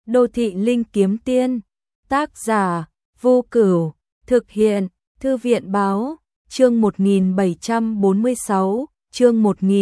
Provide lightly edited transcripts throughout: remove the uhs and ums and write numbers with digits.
Đô thị linh kiếm tiên, tác giả, Vô Cửu, thực hiện, Thư viện báo, chương 1746, chương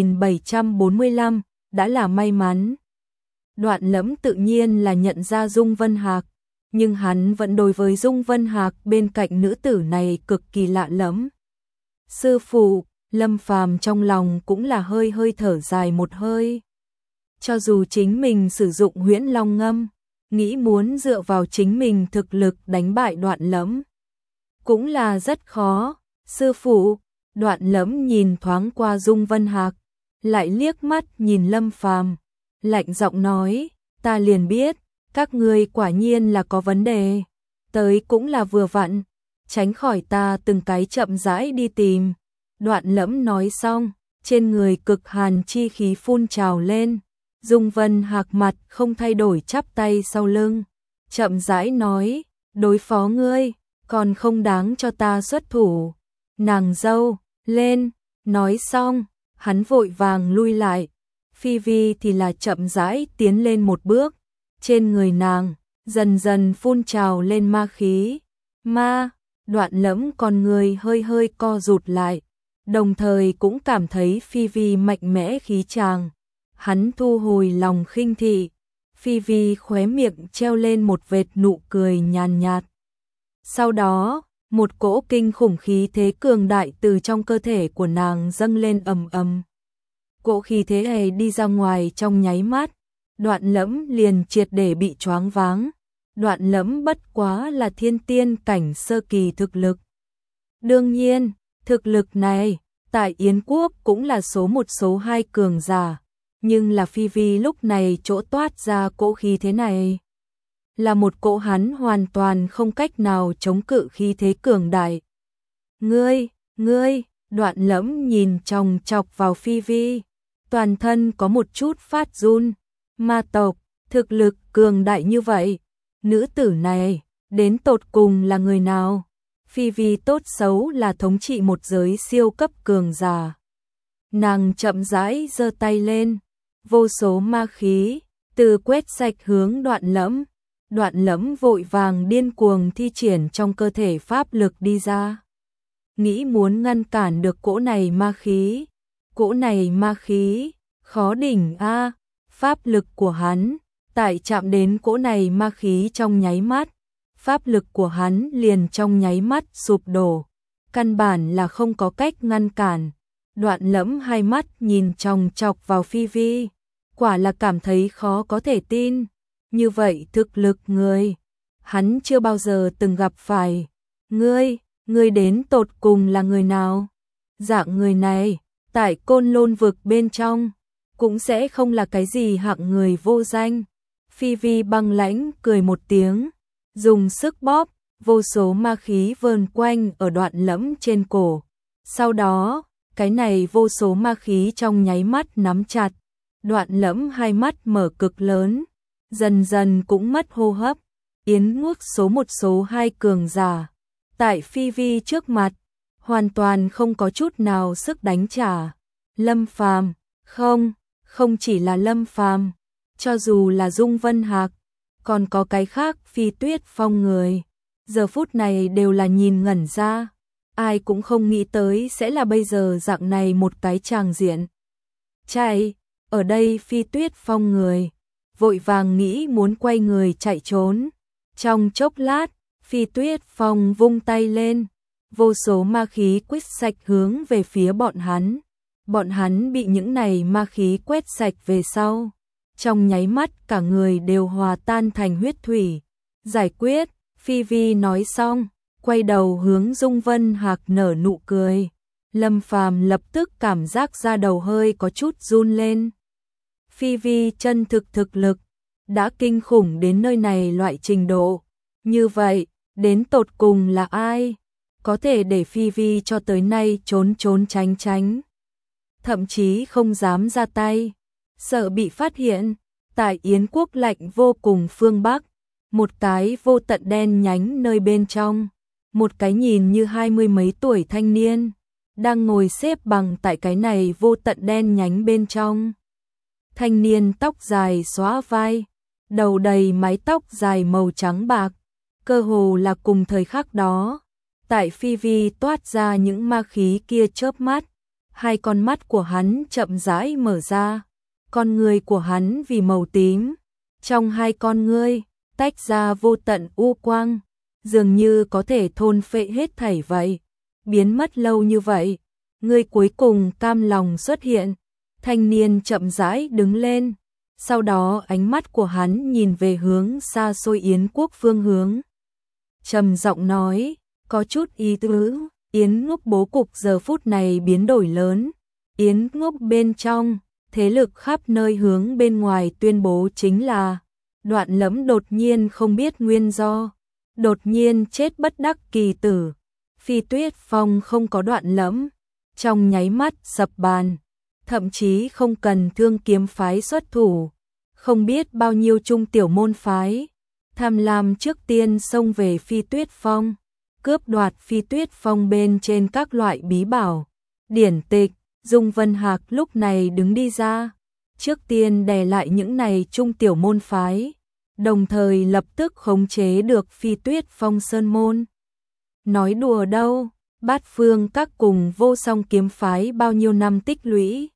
1745, đã là may mắn. Đoạn Lẫm tự nhiên là nhận ra Dung Vân Hạc, nhưng hắn vẫn đối với Dung Vân Hạc bên cạnh nữ tử này cực kỳ lạ lẫm. Sư phụ, Lâm Phàm trong lòng cũng là hơi hơi thở dài một hơi. Cho dù chính mình sử dụng Huyễn Long Ngâm, nghĩ muốn dựa vào chính mình thực lực đánh bại Đoạn Lẫm, cũng là rất khó. Sư phụ, Đoạn Lẫm nhìn thoáng qua Dung Vân Hạc, lại liếc mắt nhìn Lâm Phàm, lạnh giọng nói, ta liền biết, các ngươi quả nhiên là có vấn đề, tới cũng là vừa vặn, tránh khỏi ta từng cái chậm rãi đi tìm. Đoạn Lẫm nói xong, trên người cực hàn chi khí phun trào lên. Dung Vân Hạc mặt không thay đổi chắp tay sau lưng, chậm rãi nói, đối phó ngươi, còn không đáng cho ta xuất thủ. Nàng dâu, lên, nói xong, hắn vội vàng lui lại. Phi Vi thì là chậm rãi tiến lên một bước, trên người nàng dần dần phun trào lên ma khí. Đoạn Lẫm con người hơi hơi co rụt lại, đồng thời cũng cảm thấy Phi Vi mạnh mẽ khí tràng. Hắn thu hồi lòng khinh thị, Phi Vi khóe miệng treo lên một vệt nụ cười nhàn nhạt. Sau đó, một cỗ kinh khủng khí thế cường đại từ trong cơ thể của nàng dâng lên ầm ầm. Cỗ khí thế này đi ra ngoài trong nháy mắt, Đoạn Lẫm liền triệt để bị choáng váng. Đoạn Lẫm bất quá là thiên tiên cảnh sơ kỳ thực lực. Đương nhiên, thực lực này, tại Yến Quốc cũng là số 1 số 2 cường giả. Nhưng là Phi Vi lúc này chỗ toát ra cỗ khí thế này, là một cỗ hắn hoàn toàn không cách nào chống cự khí thế cường đại. Ngươi, Đoạn Lẫm nhìn chòng chọc vào Phi Vi, toàn thân có một chút phát run. Ma tộc, thực lực cường đại như vậy, nữ tử này, đến tột cùng là người nào? Phi Vi tốt xấu là thống trị một giới siêu cấp cường giả. Nàng chậm rãi giơ tay lên, vô số ma khí từ quét sạch hướng Đoạn Lẫm. Đoạn Lẫm vội vàng điên cuồng thi triển trong cơ thể pháp lực đi ra, nghĩ muốn ngăn cản được cỗ này ma khí. Cỗ này ma khí khó đỉnh a. Pháp lực của hắn tại chạm đến cỗ này ma khí trong nháy mắt, pháp lực của hắn liền trong nháy mắt sụp đổ, căn bản là không có cách ngăn cản. Đoạn Lẫm hai mắt nhìn chòng chọc vào Phi Vi, quả là cảm thấy khó có thể tin. Như vậy thực lực người, hắn chưa bao giờ từng gặp phải. Ngươi đến tột cùng là người nào? Dạng người này, tại Côn Lôn vực bên trong, cũng sẽ không là cái gì hạng người vô danh. Phi Vi băng lãnh cười một tiếng, dùng sức bóp, vô số ma khí vờn quanh ở Đoạn Lẫm trên cổ. Sau đó, cái này vô số ma khí trong nháy mắt nắm chặt. Đoạn Lẫm hai mắt mở cực lớn, dần dần cũng mất hô hấp. Yến Quốc số 1 số 2 cường giả, tại Phi Vi trước mặt, hoàn toàn không có chút nào sức đánh trả. Lâm Phàm, không chỉ là Lâm Phàm, cho dù là Dung Vân Hạc, còn có cái khác Phi Tuyết Phong người, giờ phút này đều là nhìn ngẩn ra, ai cũng không nghĩ tới sẽ là bây giờ dạng này một cái tràng diện. Chạy, ở đây Phi Tuyết Phong người, vội vàng nghĩ muốn quay người chạy trốn. Trong chốc lát, Phi Tuyết Phong vung tay lên, vô số ma khí quét sạch hướng về phía bọn hắn. Bọn hắn bị những này ma khí quét sạch về sau, trong nháy mắt cả người đều hòa tan thành huyết thủy. Giải quyết, Phi Vi nói xong, quay đầu hướng Dung Vân Hạc nở nụ cười. Lâm Phàm lập tức cảm giác da đầu hơi có chút run lên. Phi Vi chân thực lực đã kinh khủng đến nơi này loại trình độ. Như vậy, đến tột cùng là ai có thể để Phi Vi cho tới nay trốn tránh, thậm chí không dám ra tay, sợ bị phát hiện. Tại Yến Quốc lạnh vô cùng phương Bắc, một cái vô tận đen nhánh nơi bên trong, một cái nhìn như 20 mấy tuổi thanh niên đang ngồi xếp bằng tại cái này vô tận đen nhánh bên trong. Thanh niên tóc dài xõa vai, đầu đầy mái tóc dài màu trắng bạc, cơ hồ là cùng thời khắc đó. Tại phi vi toát ra những ma khí kia chớp mắt, hai con mắt của hắn chậm rãi mở ra, con ngươi của hắn vì màu tím, trong hai con ngươi tách ra vô tận u quang, dường như có thể thôn phệ hết thảy vậy. Biến mất lâu như vậy, ngươi cuối cùng cam lòng xuất hiện. Thanh niên chậm rãi đứng lên, sau đó ánh mắt của hắn nhìn về hướng xa xôi Yến quốc phương hướng. Trầm giọng nói, có chút ý tứ. Yến Ngốc bố cục giờ phút này biến đổi lớn. Yến Ngốc bên trong, thế lực khắp nơi hướng bên ngoài tuyên bố chính là Đoạn Lẫm đột nhiên không biết nguyên do, đột nhiên chết bất đắc kỳ tử. Phi Tuyết Phong không có Đoạn Lẫm, trong nháy mắt sập bàn, thậm chí không cần Thương Kiếm phái xuất thủ, không biết bao nhiêu trung tiểu môn phái tham lam trước tiên xông về Phi Tuyết Phong, cướp đoạt Phi Tuyết Phong bên trên các loại bí bảo, điển tịch. Dung Vân Hạc lúc này đứng đi ra, trước tiên đè lại những này trung tiểu môn phái, đồng thời lập tức khống chế được Phi Tuyết Phong sơn môn. Nói đùa đâu, Bát Phương các cùng Vô Song kiếm phái bao nhiêu năm tích lũy,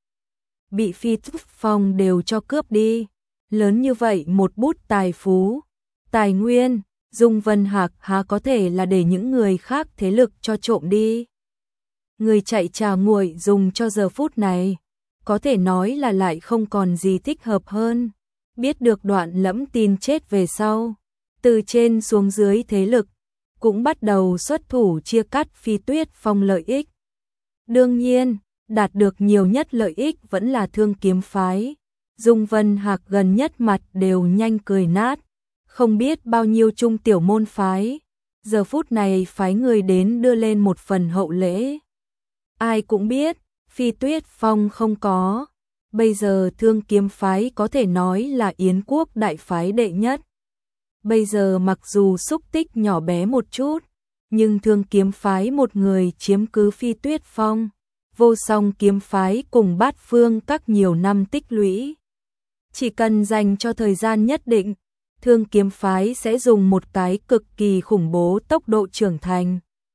bị Phi Tuyết Phong đều cho cướp đi, lớn như vậy một bút tài phú, tài nguyên, Dung Vân Hạc há có thể là để những người khác thế lực cho trộm đi. Người chạy trà nguội dùng cho giờ phút này, có thể nói là lại không còn gì thích hợp hơn. Biết được Đoạn Lẫm tin chết về sau, từ trên xuống dưới thế lực cũng bắt đầu xuất thủ chia cắt Phi Tuyết Phong lợi ích. Đương nhiên, đạt được nhiều nhất lợi ích vẫn là Thương Kiếm phái. Dung Vân Hạc gần nhất mặt đều nhanh cười nát, không biết bao nhiêu trung tiểu môn phái, giờ phút này phái người đến đưa lên một phần hậu lễ. Ai cũng biết, Phi Tuyết Phong không có, bây giờ Thương Kiếm phái có thể nói là Yến quốc đại phái đệ nhất. Bây giờ mặc dù xúc tích nhỏ bé một chút, nhưng Thương Kiếm phái một người chiếm cứ Phi Tuyết Phong, Vô Song kiếm phái cùng Bát Phương các nhiều năm tích lũy. Chỉ cần dành cho thời gian nhất định, Thương Kiếm phái sẽ dùng một cái cực kỳ khủng bố tốc độ trưởng thành.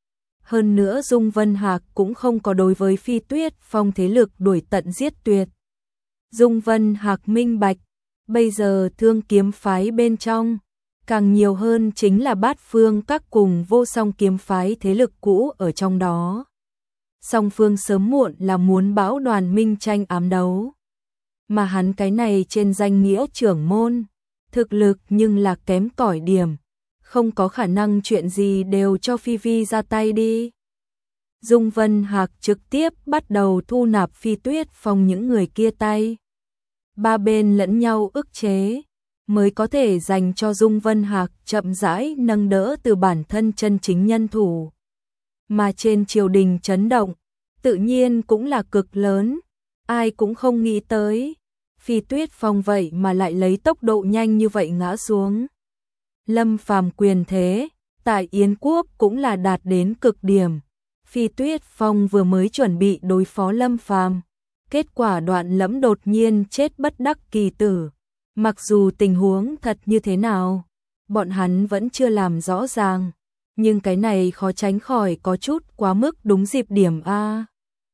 Hơn nữa Dung Vân Hạc cũng không có đối với Phi Tuyết Phong thế lực đuổi tận giết tuyệt. Dung Vân Hạc minh bạch, bây giờ Thương Kiếm phái bên trong, càng nhiều hơn chính là Bát Phương các cùng Vô Song kiếm phái thế lực cũ ở trong đó. Song phương sớm muộn là muốn bão đoàn minh tranh ám đấu. Mà hắn cái này trên danh nghĩa trưởng môn, thực lực nhưng là kém cỏi điểm, không có khả năng chuyện gì đều cho Phi Vi ra tay đi. Dung Vân Hạc trực tiếp bắt đầu thu nạp Phi Tuyết Phong những người kia tay. Ba bên lẫn nhau ức chế, mới có thể dành cho Dung Vân Hạc chậm rãi nâng đỡ từ bản thân chân chính nhân thủ. Mà trên triều đình chấn động, tự nhiên cũng là cực lớn, ai cũng không nghĩ tới. Phi Tuyết Phong vậy mà lại lấy tốc độ nhanh như vậy ngã xuống. Lâm Phàm quyền thế, tại Yến quốc cũng là đạt đến cực điểm. Phi Tuyết Phong vừa mới chuẩn bị đối phó Lâm Phàm, kết quả Đoạn Lẫm đột nhiên chết bất đắc kỳ tử. Mặc dù tình huống thật như thế nào, bọn hắn vẫn chưa làm rõ ràng, nhưng cái này khó tránh khỏi có chút quá mức đúng dịp điểm a.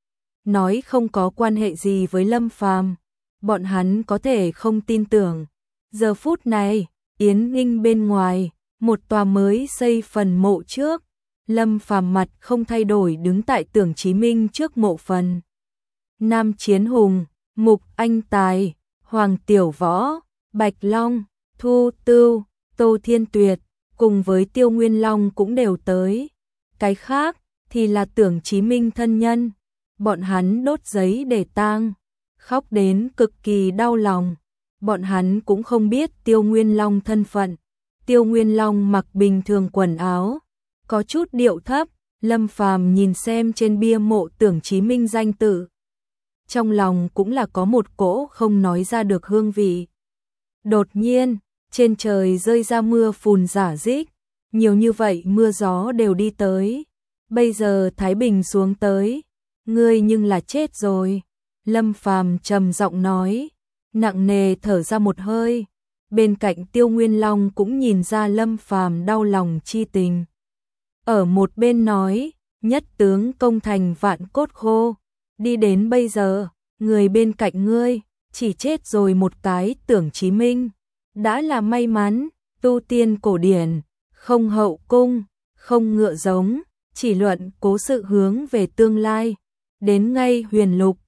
Nói không có quan hệ gì với Lâm Phàm, bọn hắn có thể không tin tưởng. Giờ phút này, Yến Nghinh bên ngoài, một tòa mới xây phần mộ trước, Lâm Phàm mặt không thay đổi đứng tại Tưởng Chí Minh trước mộ phần. Nam Chiến Hùng, Mục Anh Tài, Hoàng Tiểu Võ, Bạch Long, Thu Tưu, Tô Thiên Tuyệt, cùng với Tiêu Nguyên Long cũng đều tới. Cái khác thì là Tưởng Chí Minh thân nhân, bọn hắn đốt giấy để tang, khóc đến cực kỳ đau lòng. Bọn hắn cũng không biết Tiêu Nguyên Long thân phận. Tiêu Nguyên Long mặc bình thường quần áo, có chút điệu thấp. Lâm Phàm nhìn xem trên bia mộ Tưởng Chí Minh danh tự, trong lòng cũng là có một cỗ không nói ra được hương vị. Đột nhiên, trên trời rơi ra mưa phùn rả rích, nhiều như vậy mưa gió đều đi tới. Bây giờ Thái Bình xuống tới, ngươi nhưng là chết rồi. Lâm Phàm trầm giọng nói, nặng nề thở ra một hơi, bên cạnh Tiêu Nguyên Long cũng nhìn ra Lâm Phàm đau lòng chi tình. Ở một bên nói, nhất tướng công thành vạn cốt khô, đi đến bây giờ, người bên cạnh ngươi, chỉ chết rồi một cái Tưởng Chí Minh, đã là may mắn. Tu tiên cổ điển, không hậu cung, không ngựa giống, chỉ luận cố sự hướng về tương lai. Đến ngay huyền lục,